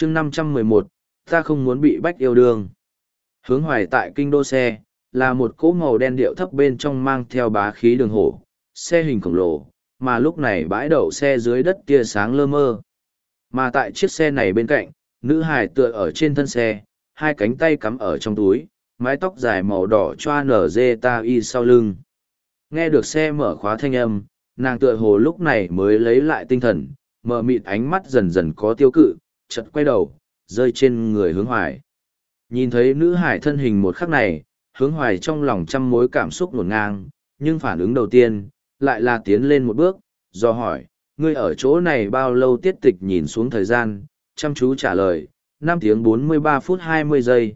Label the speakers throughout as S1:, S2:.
S1: chương 511, ta không muốn bị bách yêu đương. Hướng Hoài tại kinh đô xe, là một cỗ màu đen điệu thấp bên trong mang theo bá khí đường hổ, xe hình khổng lồ, mà lúc này bãi đậu xe dưới đất tia sáng lơ mơ. Mà tại chiếc xe này bên cạnh, nữ hài tựa ở trên thân xe, hai cánh tay cắm ở trong túi, mái tóc dài màu đỏ choa nở dê ta y sau lưng. Nghe được xe mở khóa thanh âm, nàng tựa hồ lúc này mới lấy lại tinh thần, mờ mịt ánh mắt dần dần có tiêu cự, chợt quay đầu, rơi trên người Hướng Hoài. Nhìn thấy nữ hải thân hình một khắc này, Hướng Hoài trong lòng trăm mối cảm xúc ngổn ngang, nhưng phản ứng đầu tiên, lại là tiến lên một bước, do hỏi, ngươi ở chỗ này bao lâu? Tiết Tịch nhìn xuống thời gian, chăm chú trả lời, 5 tiếng 43 phút 20 giây,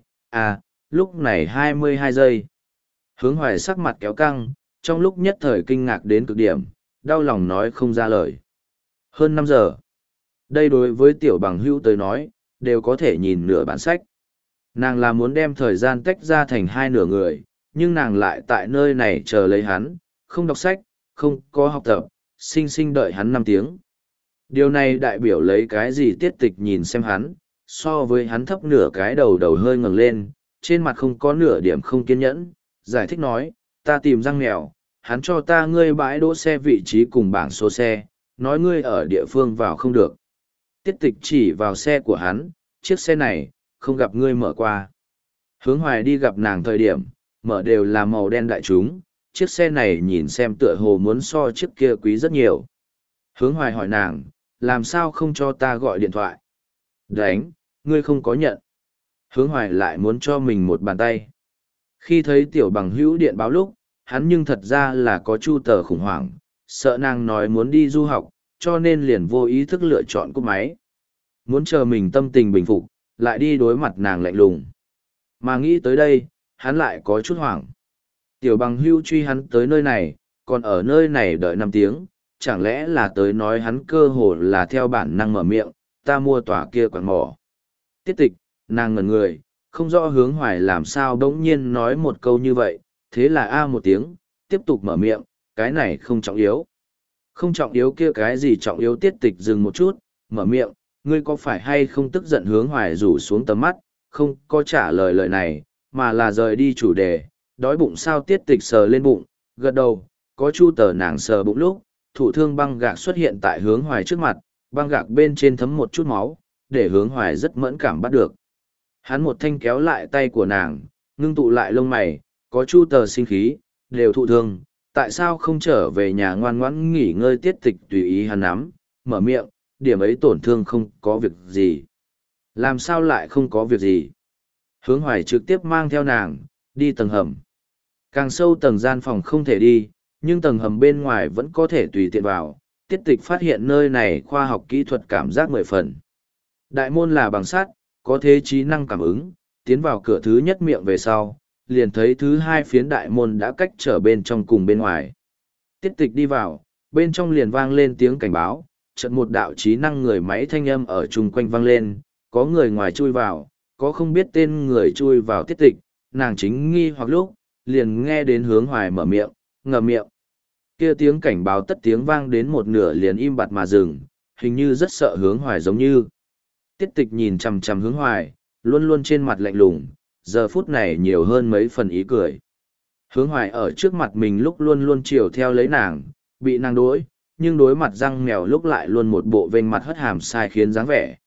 S1: lúc này 22 giây. Hướng Hoài sắc mặt kéo căng, trong lúc nhất thời kinh ngạc đến cực điểm, đau lòng nói không ra lời. Hơn 5 giờ. Đây đối với tiểu bằng hữu tới nói, đều có thể nhìn nửa bản sách. Nàng là muốn đem thời gian tách ra thành hai nửa người, nhưng nàng lại tại nơi này chờ lấy hắn, không đọc sách, không có học tập, sinh sinh đợi hắn 5 tiếng. Điều này đại biểu lấy cái gì? Tiết Tịch nhìn xem hắn, so với hắn thấp nửa cái đầu hơi ngẩng lên, trên mặt không có nửa điểm không kiên nhẫn, giải thích nói, ta tìm răng mèo, hắn cho ta ngươi bãi đỗ xe vị trí cùng bảng số xe, nói ngươi ở địa phương vào không được. Tiết Tịch chỉ vào xe của hắn, chiếc xe này, không gặp ngươi mở qua. Hướng Hoài đi gặp nàng thời điểm, mở đều là màu đen đại chúng, chiếc xe này nhìn xem tựa hồ muốn so chiếc kia quý rất nhiều. Hướng Hoài hỏi nàng, làm sao không cho ta gọi điện thoại? Đánh, ngươi không có nhận. Hướng Hoài lại muốn cho mình một bàn tay. Khi thấy tiểu bằng hữu điện báo lúc, hắn nhưng thật ra là có chu tờ khủng hoảng, sợ nàng nói muốn đi du học, cho nên liền vô ý thức lựa chọn cúp máy. Muốn chờ mình tâm tình bình phục, lại đi đối mặt nàng lạnh lùng. Mà nghĩ tới đây, hắn lại có chút hoảng. Tiểu bằng hưu truy hắn tới nơi này, còn ở nơi này đợi 5 tiếng, chẳng lẽ là tới nói hắn cơ hồ là theo bản năng mở miệng, ta mua tòa kia quán mỏ. Tiết Tịch, nàng ngẩn người, không rõ Hướng Hoài làm sao đống nhiên nói một câu như vậy, thế là một tiếng, tiếp tục mở miệng, cái này không trọng yếu. Không trọng yếu kia cái gì trọng yếu? Tiết Tịch dừng một chút, mở miệng, ngươi có phải hay không? Tức giận Hướng Hoài rủ xuống tầm mắt, không có trả lời lời này, mà là rời đi chủ đề, đói bụng sao? Tiết Tịch sờ lên bụng, gật đầu, có chu tờ nàng sờ bụng lúc, thụ thương băng gạc xuất hiện tại Hướng Hoài trước mặt, băng gạc bên trên thấm một chút máu, để Hướng Hoài rất mẫn cảm bắt được. Hắn một thanh kéo lại tay của nàng, ngưng tụ lại lông mày, có chu tờ sinh khí, đều thụ thương, tại sao không trở về nhà ngoan ngoãn nghỉ ngơi? Tiết Tịch tùy ý hắn nắm, mở miệng, điểm ấy tổn thương không có việc gì. Làm sao lại không có việc gì? Hướng Hoài trực tiếp mang theo nàng, đi tầng hầm. Càng sâu tầng gian phòng không thể đi, nhưng tầng hầm bên ngoài vẫn có thể tùy tiện vào. Tiết Tịch phát hiện nơi này khoa học kỹ thuật cảm giác 10 phần. Đại môn là bằng sắt, có thế trí năng cảm ứng, tiến vào cửa thứ nhất miệng về sau, liền thấy thứ hai phiến đại môn đã cách trở bên trong cùng bên ngoài. Tiết Tịch đi vào, bên trong liền vang lên tiếng cảnh báo, chợt một đạo trí năng người máy thanh âm ở chung quanh vang lên, có người ngoài chui vào, có không biết tên người chui vào. Tiết Tịch, nàng chính nghi hoặc lúc, liền nghe đến Hướng Hoài mở miệng, ngậm miệng. Kia tiếng cảnh báo tất tiếng vang đến một nửa liền im bặt mà dừng, hình như rất sợ Hướng Hoài giống như. Tiết Tịch nhìn chằm chằm Hướng Hoài, luôn luôn trên mặt lạnh lùng, giờ phút này nhiều hơn mấy phần ý cười. Hướng Hoài ở trước mặt mình lúc luôn luôn chiều theo lấy nàng, bị nàng đối, nhưng đối mặt răng mèo lúc lại luôn một bộ vênh mặt hất hàm sai khiến dáng vẻ.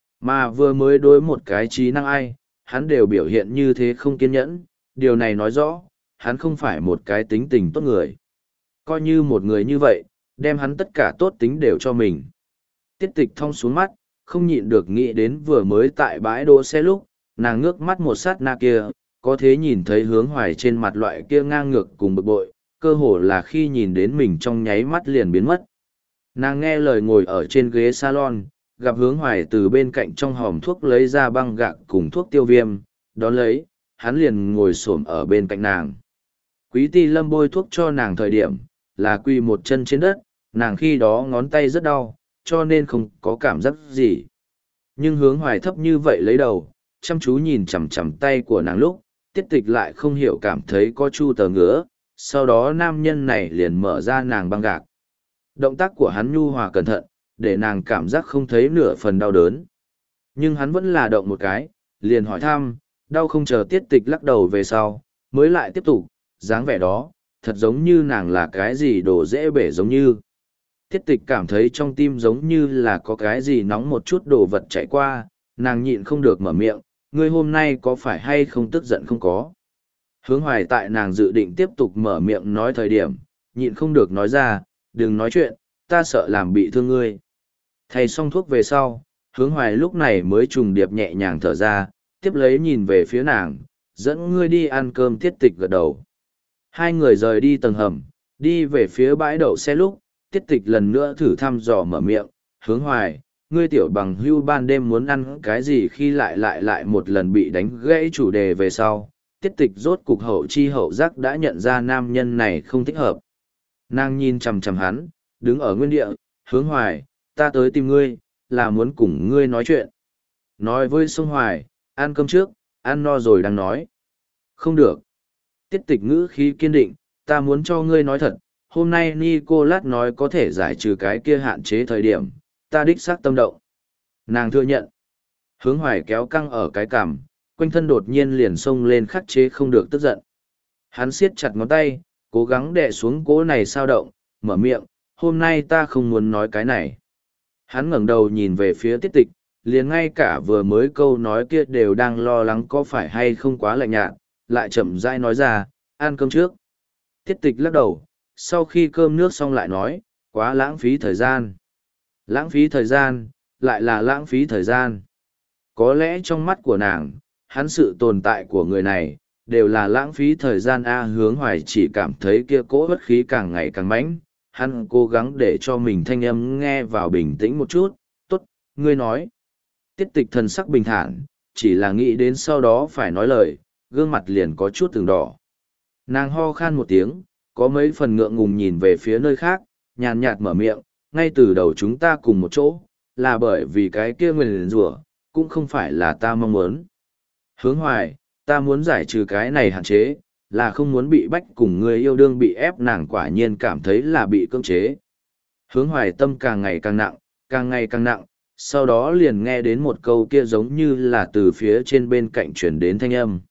S1: Mà vừa mới đối một cái trí năng ai, hắn đều biểu hiện như thế không kiên nhẫn, điều này nói rõ, hắn không phải một cái tính tình tốt người. Coi như một người như vậy, đem hắn tất cả tốt tính đều cho mình. Tiết Tịch thong xuống mắt, không nhịn được nghĩ đến vừa mới tại bãi đỗ xe lúc, nàng ngước mắt một sát na kia, có thế nhìn thấy Hướng Hoài trên mặt loại kia ngang ngược cùng bực bội, cơ hồ là khi nhìn đến mình trong nháy mắt liền biến mất. Nàng nghe lời ngồi ở trên ghế salon, gặp Hướng Hoài từ bên cạnh trong hòm thuốc lấy ra băng gạc cùng thuốc tiêu viêm, đón lấy, hắn liền ngồi xổm ở bên cạnh nàng. Quý Ti Lâm bôi thuốc cho nàng thời điểm, là quỳ một chân trên đất, nàng khi đó ngón tay rất đau, cho nên không có cảm giác gì. Nhưng Hướng Hoài thấp như vậy lấy đầu, chăm chú nhìn chằm chằm tay của nàng lúc, Tiết Tịch lại không hiểu cảm thấy có chu tờ ngứa, sau đó nam nhân này liền mở ra nàng băng gạc. Động tác của hắn nhu hòa cẩn thận, để nàng cảm giác không thấy nửa phần đau đớn. Nhưng hắn vẫn là động một cái, liền hỏi thăm, đau không, chờ tiết tịch lắc đầu về sau, mới lại tiếp tục, dáng vẻ đó, thật giống như nàng là cái gì đồ dễ bể giống như. Tiết tịch cảm thấy trong tim giống như là có cái gì nóng một chút đồ vật chạy qua, nàng nhịn không được mở miệng, ngươi hôm nay có phải hay không tức giận không có. Hướng Hoài tại nàng dự định tiếp tục mở miệng nói thời điểm, nhịn không được nói ra, đừng nói chuyện, ta sợ làm bị thương ngươi. Thay xong thuốc về sau, Hướng Hoài lúc này mới trùng điệp nhẹ nhàng thở ra, tiếp lấy nhìn về phía nàng, dẫn ngươi đi ăn cơm. Tiết tịch gật đầu. Hai người rời đi tầng hầm, đi về phía bãi đậu xe lúc, tiết tịch lần nữa thử thăm dò mở miệng, Hướng Hoài, ngươi tiểu bằng hưu ban đêm muốn ăn cái gì, khi lại một lần bị đánh gãy chủ đề về sau, tiết tịch rốt cục hậu chi hậu giác đã nhận ra nam nhân này không thích hợp. Nàng nhìn chằm chằm hắn, đứng ở nguyên địa, Hướng Hoài, ta tới tìm ngươi, là muốn cùng ngươi nói chuyện. Nói với Sông Hoài, ăn cơm trước, ăn no rồi đang nói. Không được. Tiết tịch ngữ khí kiên định, ta muốn cho ngươi nói thật, hôm nay Nicolas nói có thể giải trừ cái kia hạn chế thời điểm, ta đích xác tâm động. Nàng thừa nhận. Hướng Hoài kéo căng ở cái cằm, quanh thân đột nhiên liền xông lên khắc chế không được tức giận. Hắn siết chặt ngón tay, cố gắng đè xuống cỗ này sao động, mở miệng, hôm nay ta không muốn nói cái này. Hắn ngẩng đầu nhìn về phía tiết tịch, liền ngay cả vừa mới câu nói kia đều đang lo lắng có phải hay không quá lạnh nhạt, lại chậm rãi nói ra, ăn cơm trước. Tiết tịch lắc đầu, sau khi cơm nước xong lại nói, quá lãng phí thời gian. Lãng phí thời gian, lại là lãng phí thời gian. Có lẽ trong mắt của nàng, hắn sự tồn tại của người này, đều là lãng phí thời gian. Hướng Hoài chỉ cảm thấy kia cỗ bất khí càng ngày càng mãnh, hắn cố gắng để cho mình thanh âm nghe vào bình tĩnh một chút, tốt, ngươi nói. Tiết tịch thần sắc bình thản, chỉ là nghĩ đến sau đó phải nói lời, gương mặt liền có chút từng đỏ. Nàng ho khan một tiếng, có mấy phần ngượng ngùng nhìn về phía nơi khác, nhàn nhạt mở miệng, ngay từ đầu chúng ta cùng một chỗ, là bởi vì cái kia nguyền rủa cũng không phải là ta mong muốn. Hướng Hoài, ta muốn giải trừ cái này hạn chế, là không muốn bị bách cùng người yêu đương bị ép. Nàng quả nhiên cảm thấy là bị cưỡng chế. Hướng Hoài tâm càng ngày càng nặng, càng ngày càng nặng, sau đó liền nghe đến một câu kia giống như là từ phía trên bên cạnh truyền đến thanh âm.